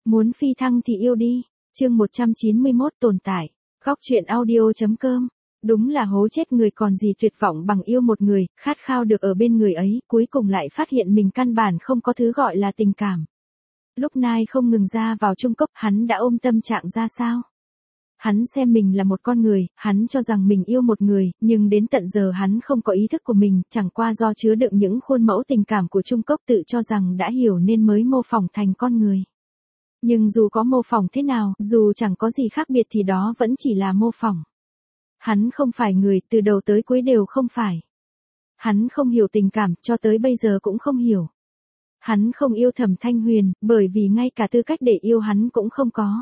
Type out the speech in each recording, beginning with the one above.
Muốn phi thăng thì yêu đi. Chương 191 tồn tại. Góc truyện audio.com. Đúng là hố chết người, còn gì tuyệt vọng bằng yêu một người, khát khao được ở bên người ấy, cuối cùng lại phát hiện mình căn bản không có thứ gọi là tình cảm. Lúc Nai không ngừng ra vào Trung Cốc, hắn đã ôm tâm trạng ra sao? Hắn xem mình là một con người, hắn cho rằng mình yêu một người, nhưng đến tận giờ hắn không có ý thức của mình, chẳng qua do chứa đựng những khuôn mẫu tình cảm của Trung Cốc tự cho rằng đã hiểu nên mới mô phỏng thành con người. Nhưng dù có mô phỏng thế nào, dù chẳng có gì khác biệt thì đó vẫn chỉ là mô phỏng. Hắn không phải người, từ đầu tới cuối đều không phải. Hắn không hiểu tình cảm, cho tới bây giờ cũng không hiểu. Hắn không yêu Thẩm Thanh Huyền, bởi vì ngay cả tư cách để yêu hắn cũng không có.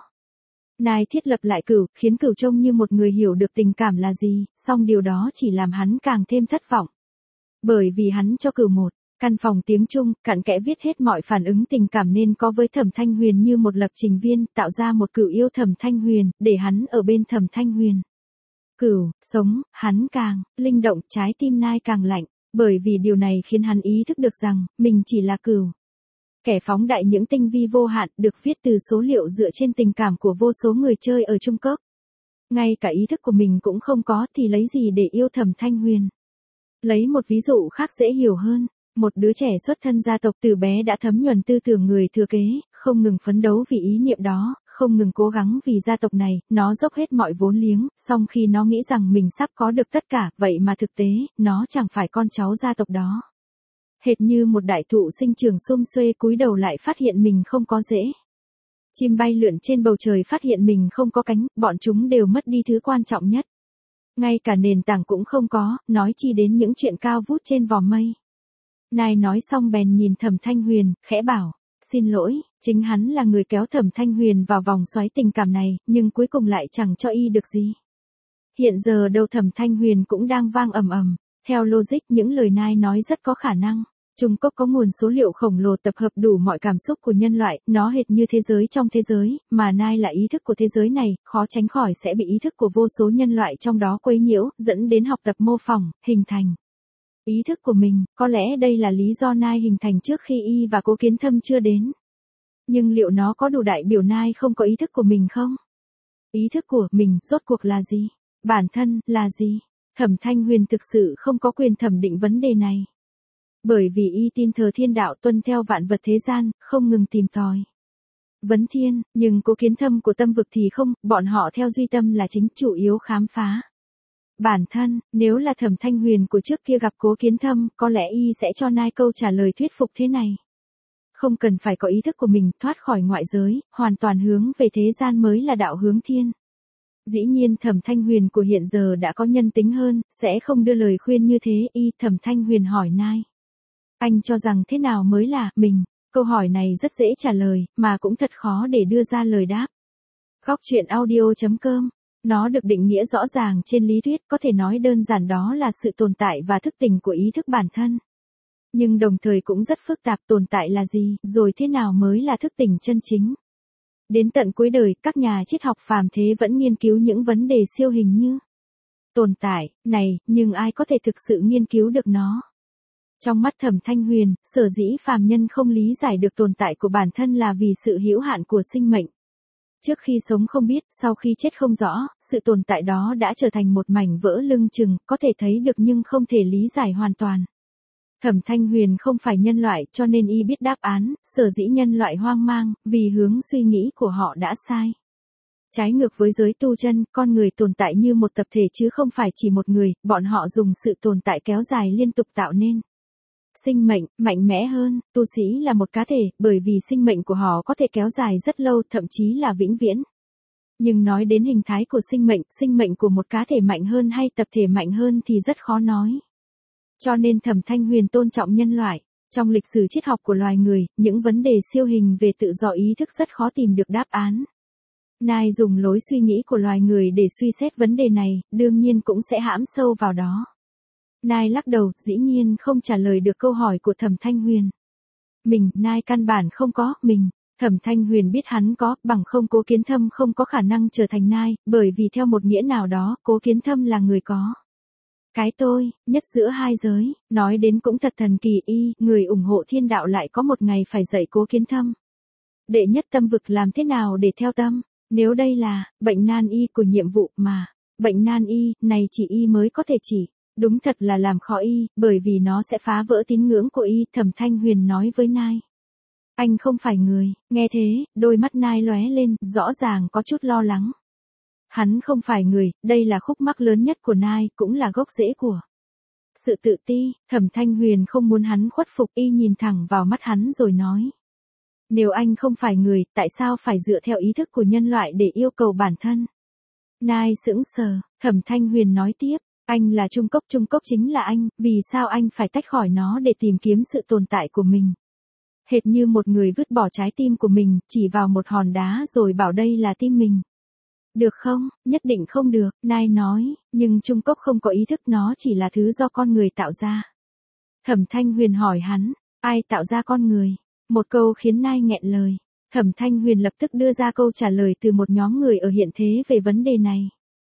Nai thiết lập lại Cửu, khiến Cửu trông như một người hiểu được tình cảm là gì, song điều đó chỉ làm hắn càng thêm thất vọng. Bởi vì hắn cho Cửu một căn phòng tiếng Trung, cặn kẽ viết hết mọi phản ứng tình cảm nên có với Thẩm Thanh Huyền như một lập trình viên, tạo ra một Cửu yêu Thẩm Thanh Huyền, để hắn ở bên Thẩm Thanh Huyền. Cửu, sống, hắn càng linh động, trái tim Nai càng lạnh, bởi vì điều này khiến hắn ý thức được rằng, mình chỉ là Cửu. Kẻ phóng đại những tinh vi vô hạn, được viết từ số liệu dựa trên tình cảm của vô số người chơi ở Trung Cốc. Ngay cả ý thức của mình cũng không có thì lấy gì để yêu Thẩm Thanh Huyền. Lấy một ví dụ khác dễ hiểu hơn. Một đứa trẻ xuất thân gia tộc từ bé đã thấm nhuần tư tưởng người thừa kế, không ngừng phấn đấu vì ý niệm đó, không ngừng cố gắng vì gia tộc này, nó dốc hết mọi vốn liếng, song khi nó nghĩ rằng mình sắp có được tất cả, vậy mà thực tế, nó chẳng phải con cháu gia tộc đó. Hệt như một đại thụ sinh trưởng sum xuê cúi đầu lại phát hiện mình không có rễ. Chim bay lượn trên bầu trời phát hiện mình không có cánh, bọn chúng đều mất đi thứ quan trọng nhất. Ngay cả nền tảng cũng không có, nói chi đến những chuyện cao vút trên vòm mây. Nai nói xong bèn nhìn Thẩm Thanh Huyền, khẽ bảo, xin lỗi, chính hắn là người kéo Thẩm Thanh Huyền vào vòng xoáy tình cảm này, nhưng cuối cùng lại chẳng cho y được gì. Hiện giờ đầu Thẩm Thanh Huyền cũng đang vang ầm ầm, theo logic những lời Nai nói rất có khả năng. Trung Cốc có nguồn số liệu khổng lồ tập hợp đủ mọi cảm xúc của nhân loại, nó hệt như thế giới trong thế giới, mà Nai là ý thức của thế giới này, khó tránh khỏi sẽ bị ý thức của vô số nhân loại trong đó quấy nhiễu, dẫn đến học tập mô phỏng, hình thành ý thức của mình, có lẽ đây là lý do Nai hình thành trước khi y và Cố Kiến Thâm chưa đến. Nhưng liệu nó có đủ đại biểu Nai không có ý thức của mình không? Ý thức của mình, rốt cuộc là gì? Bản thân, là gì? Thẩm Thanh Huyền thực sự không có quyền thẩm định vấn đề này. Bởi vì y tin thờ thiên đạo, tuân theo vạn vật thế gian, không ngừng tìm tòi vấn thiên, nhưng Cố Kiến Thâm của tâm vực thì không, bọn họ theo duy tâm là chính, chủ yếu khám phá bản thân. Nếu là Thẩm Thanh Huyền của trước kia gặp Cố Kiến Thâm, có lẽ y sẽ cho Nai câu trả lời thuyết phục thế này. Không cần phải có ý thức của mình, thoát khỏi ngoại giới, hoàn toàn hướng về thế gian mới là đạo hướng thiên. Dĩ nhiên Thẩm Thanh Huyền của hiện giờ đã có nhân tính hơn, sẽ không đưa lời khuyên như thế. Thẩm Thanh Huyền hỏi Nai, anh cho rằng thế nào mới là mình? Câu hỏi này rất dễ trả lời, mà cũng thật khó để đưa ra lời đáp. Góc truyện audio.com. Nó được định nghĩa rõ ràng trên lý thuyết, có thể nói đơn giản đó là sự tồn tại và thức tỉnh của ý thức bản thân. Nhưng đồng thời cũng rất phức tạp, tồn tại là gì, rồi thế nào mới là thức tỉnh chân chính. Đến tận cuối đời, các nhà triết học phàm thế vẫn nghiên cứu những vấn đề siêu hình như tồn tại này, nhưng ai có thể thực sự nghiên cứu được nó? Trong mắt Thẩm Thanh Huyền, sở dĩ phàm nhân không lý giải được tồn tại của bản thân là vì sự hữu hạn của sinh mệnh. Trước khi sống không biết, sau khi chết không rõ, sự tồn tại đó đã trở thành một mảnh vỡ lưng chừng, có thể thấy được nhưng không thể lý giải hoàn toàn. Thẩm Thanh Huyền không phải nhân loại, cho nên y biết đáp án, sở dĩ nhân loại hoang mang, vì hướng suy nghĩ của họ đã sai. Trái ngược với giới tu chân, con người tồn tại như một tập thể chứ không phải chỉ một người, bọn họ dùng sự tồn tại kéo dài liên tục tạo nên sinh mệnh, mạnh mẽ hơn. Tu sĩ là một cá thể, bởi vì sinh mệnh của họ có thể kéo dài rất lâu, thậm chí là vĩnh viễn. Nhưng nói đến hình thái của sinh mệnh của một cá thể mạnh hơn hay tập thể mạnh hơn thì rất khó nói. Cho nên Thẩm Thanh Huyền tôn trọng nhân loại. Trong lịch sử triết học của loài người, những vấn đề siêu hình về tự do ý thức rất khó tìm được đáp án. Nai dùng lối suy nghĩ của loài người để suy xét vấn đề này, đương nhiên cũng sẽ hãm sâu vào đó. Nai lắc đầu, dĩ nhiên không trả lời được câu hỏi của Thẩm Thanh Huyền. Nai căn bản không có, Thẩm Thanh Huyền biết hắn có, bằng không Cố Kiến Thâm không có khả năng trở thành Nai, bởi vì theo một nghĩa nào đó, Cố Kiến Thâm là người có cái tôi, nhất giữa hai giới, nói đến cũng thật thần kỳ. Người ủng hộ thiên đạo lại có một ngày phải dạy Cố Kiến Thâm. Đệ nhất tâm vực làm thế nào để theo tâm? Nếu đây là bệnh nan y của nhiệm vụ mà, bệnh nan y này chỉ y mới có thể chỉ. Đúng thật là làm khó y, bởi vì nó sẽ phá vỡ tín ngưỡng của y, Thẩm Thanh Huyền nói với Nai. Anh không phải người, nghe thế, đôi mắt Nai lóe lên, rõ ràng có chút lo lắng. Hắn không phải người, đây là khúc mắc lớn nhất của Nai, cũng là gốc rễ của sự tự ti. Thẩm Thanh Huyền không muốn hắn khuất phục, y nhìn thẳng vào mắt hắn rồi nói. Nếu anh không phải người, tại sao phải dựa theo ý thức của nhân loại để yêu cầu bản thân? Nai sững sờ, Thẩm Thanh Huyền nói tiếp. Anh là trung cốc chính là anh, vì sao anh phải tách khỏi nó để tìm kiếm sự tồn tại của mình? Hệt như một người vứt bỏ trái tim của mình, chỉ vào một hòn đá rồi bảo đây là tim mình. Được không? Nhất định không được, Nai nói, nhưng trung cốc không có ý thức, nó chỉ là thứ do con người tạo ra. Thẩm Thanh Huyền hỏi hắn, ai tạo ra con người? Một câu khiến Nai nghẹn lời. Thẩm Thanh Huyền lập tức đưa ra câu trả lời từ một nhóm người ở hiện thế về vấn đề này.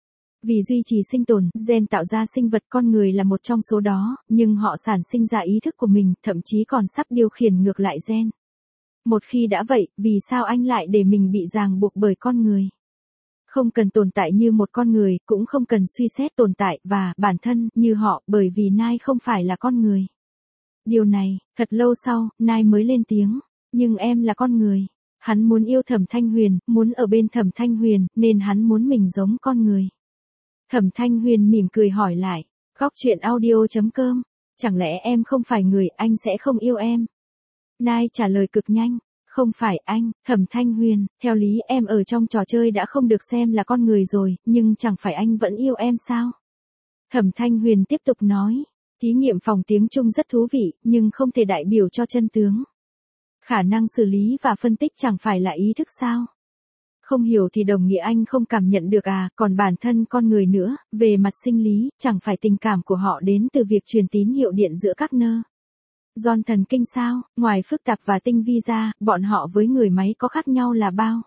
Vì duy trì sinh tồn, gen tạo ra sinh vật, con người là một trong số đó, nhưng họ sản sinh ra ý thức của mình, thậm chí còn sắp điều khiển ngược lại gen. Một khi đã vậy, vì sao anh lại để mình bị ràng buộc bởi con người? Không cần tồn tại như một con người, cũng không cần suy xét tồn tại và bản thân như họ, bởi vì Nai không phải là con người. Điều này, thật lâu sau, Nai mới lên tiếng, nhưng em là con người. Hắn muốn yêu Thẩm Thanh Huyền, muốn ở bên Thẩm Thanh Huyền, nên hắn muốn mình giống con người. Thẩm Thanh Huyền mỉm cười hỏi lại, góc chuyện audio.com, chẳng lẽ em không phải người, anh sẽ không yêu em? Nai trả lời cực nhanh, không phải anh, Thẩm Thanh Huyền, theo lý em ở trong trò chơi đã không được xem là con người rồi, nhưng chẳng phải anh vẫn yêu em sao? Thẩm Thanh Huyền tiếp tục nói, thí nghiệm phòng tiếng Trung rất thú vị, nhưng không thể đại biểu cho chân tướng. Khả năng xử lý và phân tích chẳng phải là ý thức sao? Không hiểu thì đồng nghĩa anh không cảm nhận được à, còn bản thân con người nữa, về mặt sinh lý, chẳng phải tình cảm của họ đến từ việc truyền tín hiệu điện giữa các nơ. Giòn thần kinh sao, ngoài phức tạp và tinh vi ra, bọn họ với người máy có khác nhau là bao?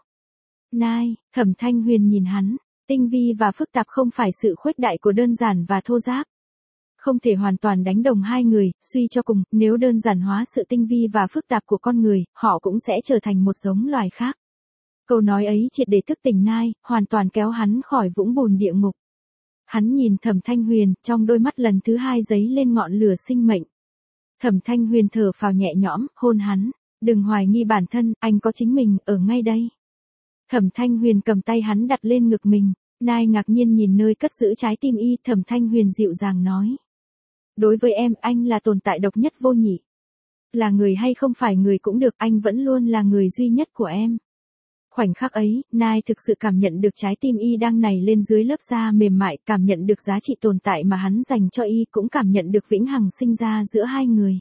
Nai, Thẩm Thanh Huyền nhìn hắn, tinh vi và phức tạp không phải sự khuếch đại của đơn giản và thô ráp. Không thể hoàn toàn đánh đồng hai người, suy cho cùng, nếu đơn giản hóa sự tinh vi và phức tạp của con người, họ cũng sẽ trở thành một giống loài khác. Câu nói ấy triệt để thức tỉnh Nai, hoàn toàn kéo hắn khỏi vũng bùn địa ngục. Hắn nhìn Thẩm Thanh Huyền, trong đôi mắt lần thứ hai giấy lên ngọn lửa sinh mệnh. Thẩm Thanh Huyền thở phào nhẹ nhõm, hôn hắn, đừng hoài nghi bản thân, anh có chính mình, ở ngay đây. Thẩm Thanh Huyền cầm tay hắn đặt lên ngực mình, Nai ngạc nhiên nhìn nơi cất giữ trái tim y, Thẩm Thanh Huyền dịu dàng nói. Đối với em, anh là tồn tại độc nhất vô nhị. Là người hay không phải người cũng được, anh vẫn luôn là người duy nhất của em. Khoảnh khắc ấy, Nai thực sự cảm nhận được trái tim y đang nảy lên dưới lớp da mềm mại, cảm nhận được giá trị tồn tại mà hắn dành cho y, cũng cảm nhận được vĩnh hằng sinh ra giữa hai người.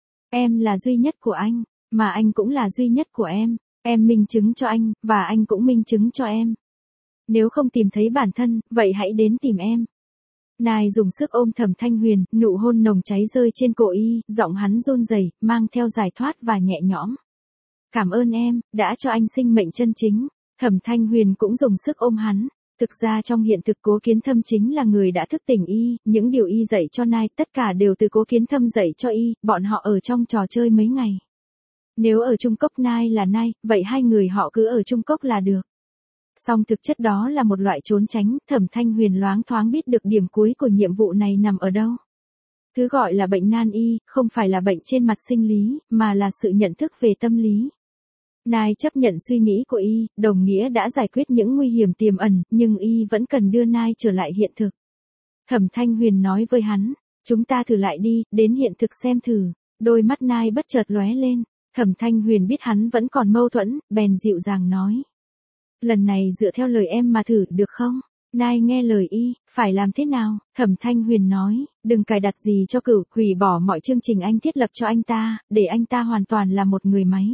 Em là duy nhất của anh, mà anh cũng là duy nhất của em minh chứng cho anh, và anh cũng minh chứng cho em. Nếu không tìm thấy bản thân, vậy hãy đến tìm em. Nai dùng sức ôm Thẩm Thanh Huyền, nụ hôn nồng cháy rơi trên cổ y, giọng hắn run rẩy, mang theo giải thoát và nhẹ nhõm. Cảm ơn em, đã cho anh sinh mệnh chân chính. Thẩm Thanh Huyền cũng dùng sức ôm hắn. Thực ra trong hiện thực Cố Kiến Thâm chính là người đã thức tỉnh y, những điều y dạy cho Nai tất cả đều từ Cố Kiến Thâm dạy cho y, bọn họ ở trong trò chơi mấy ngày. Nếu ở Trung Cốc Nai là Nai, vậy hai người họ cứ ở Trung Cốc là được. Song thực chất đó là một loại trốn tránh, Thẩm Thanh Huyền loáng thoáng biết được điểm cuối của nhiệm vụ này nằm ở đâu. Thứ gọi là bệnh nan y, không phải là bệnh trên mặt sinh lý, mà là sự nhận thức về tâm lý. Nai chấp nhận suy nghĩ của y, đồng nghĩa đã giải quyết những nguy hiểm tiềm ẩn, nhưng y vẫn cần đưa Nai trở lại hiện thực. Thẩm Thanh Huyền nói với hắn, chúng ta thử lại đi, đến hiện thực xem thử. Đôi mắt Nai bất chợt lóe lên, Thẩm Thanh Huyền biết hắn vẫn còn mâu thuẫn, bèn dịu dàng nói. Lần này dựa theo lời em mà thử, được không? Nai nghe lời y, phải làm thế nào? Thẩm Thanh Huyền nói, đừng cài đặt gì cho Cửu, hủy bỏ mọi chương trình anh thiết lập cho anh ta, để anh ta hoàn toàn là một người máy.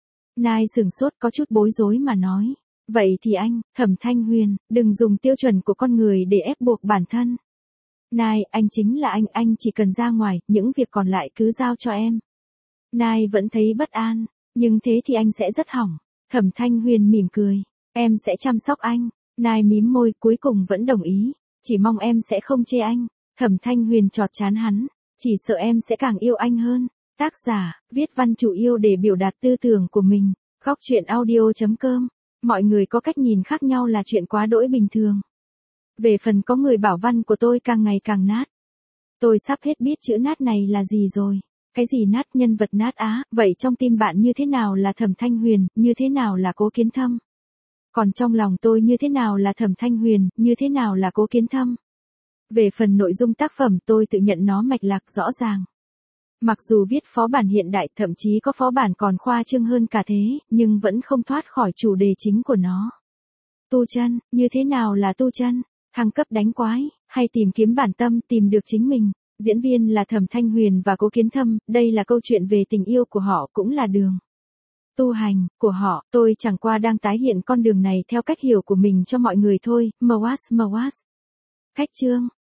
Nai sửng sốt có chút bối rối mà nói. Vậy thì anh, Thẩm Thanh Huyền, đừng dùng tiêu chuẩn của con người để ép buộc bản thân. Nai, anh chính là anh chỉ cần ra ngoài, những việc còn lại cứ giao cho em. Nai vẫn thấy bất an, nhưng thế thì anh sẽ rất hỏng. Thẩm Thanh Huyền mỉm cười, em sẽ chăm sóc anh. Nai mím môi, cuối cùng vẫn đồng ý, chỉ mong em sẽ không chê anh. Thẩm Thanh Huyền chọt chán hắn, chỉ sợ em sẽ càng yêu anh hơn. Tác giả, viết văn chủ yêu để biểu đạt tư tưởng của mình. Góc chuyện audio.com. Mọi người có cách nhìn khác nhau là chuyện quá đỗi bình thường. Về phần có người bảo văn của tôi càng ngày càng nát. Tôi sắp hết biết chữ nát này là gì rồi. Cái gì nát, nhân vật nát á, vậy trong tim bạn như thế nào là Thẩm Thanh Huyền, như thế nào là Cố Kiến Thâm? Còn trong lòng tôi như thế nào là Thẩm Thanh Huyền, như thế nào là Cố Kiến Thâm? Về phần nội dung tác phẩm tôi tự nhận nó mạch lạc rõ ràng. Mặc dù viết phó bản hiện đại, thậm chí có phó bản còn khoa trương hơn cả thế, nhưng vẫn không thoát khỏi chủ đề chính của nó. Tu chân, như thế nào là tu chân? Thăng cấp đánh quái, hay tìm kiếm bản tâm, tìm được chính mình? Diễn viên là Thẩm Thanh Huyền và Cố Kiến Thâm, đây là câu chuyện về tình yêu của họ cũng là đường tu hành của họ, tôi chẳng qua đang tái hiện con đường này theo cách hiểu của mình cho mọi người thôi. Mwas. Cách chương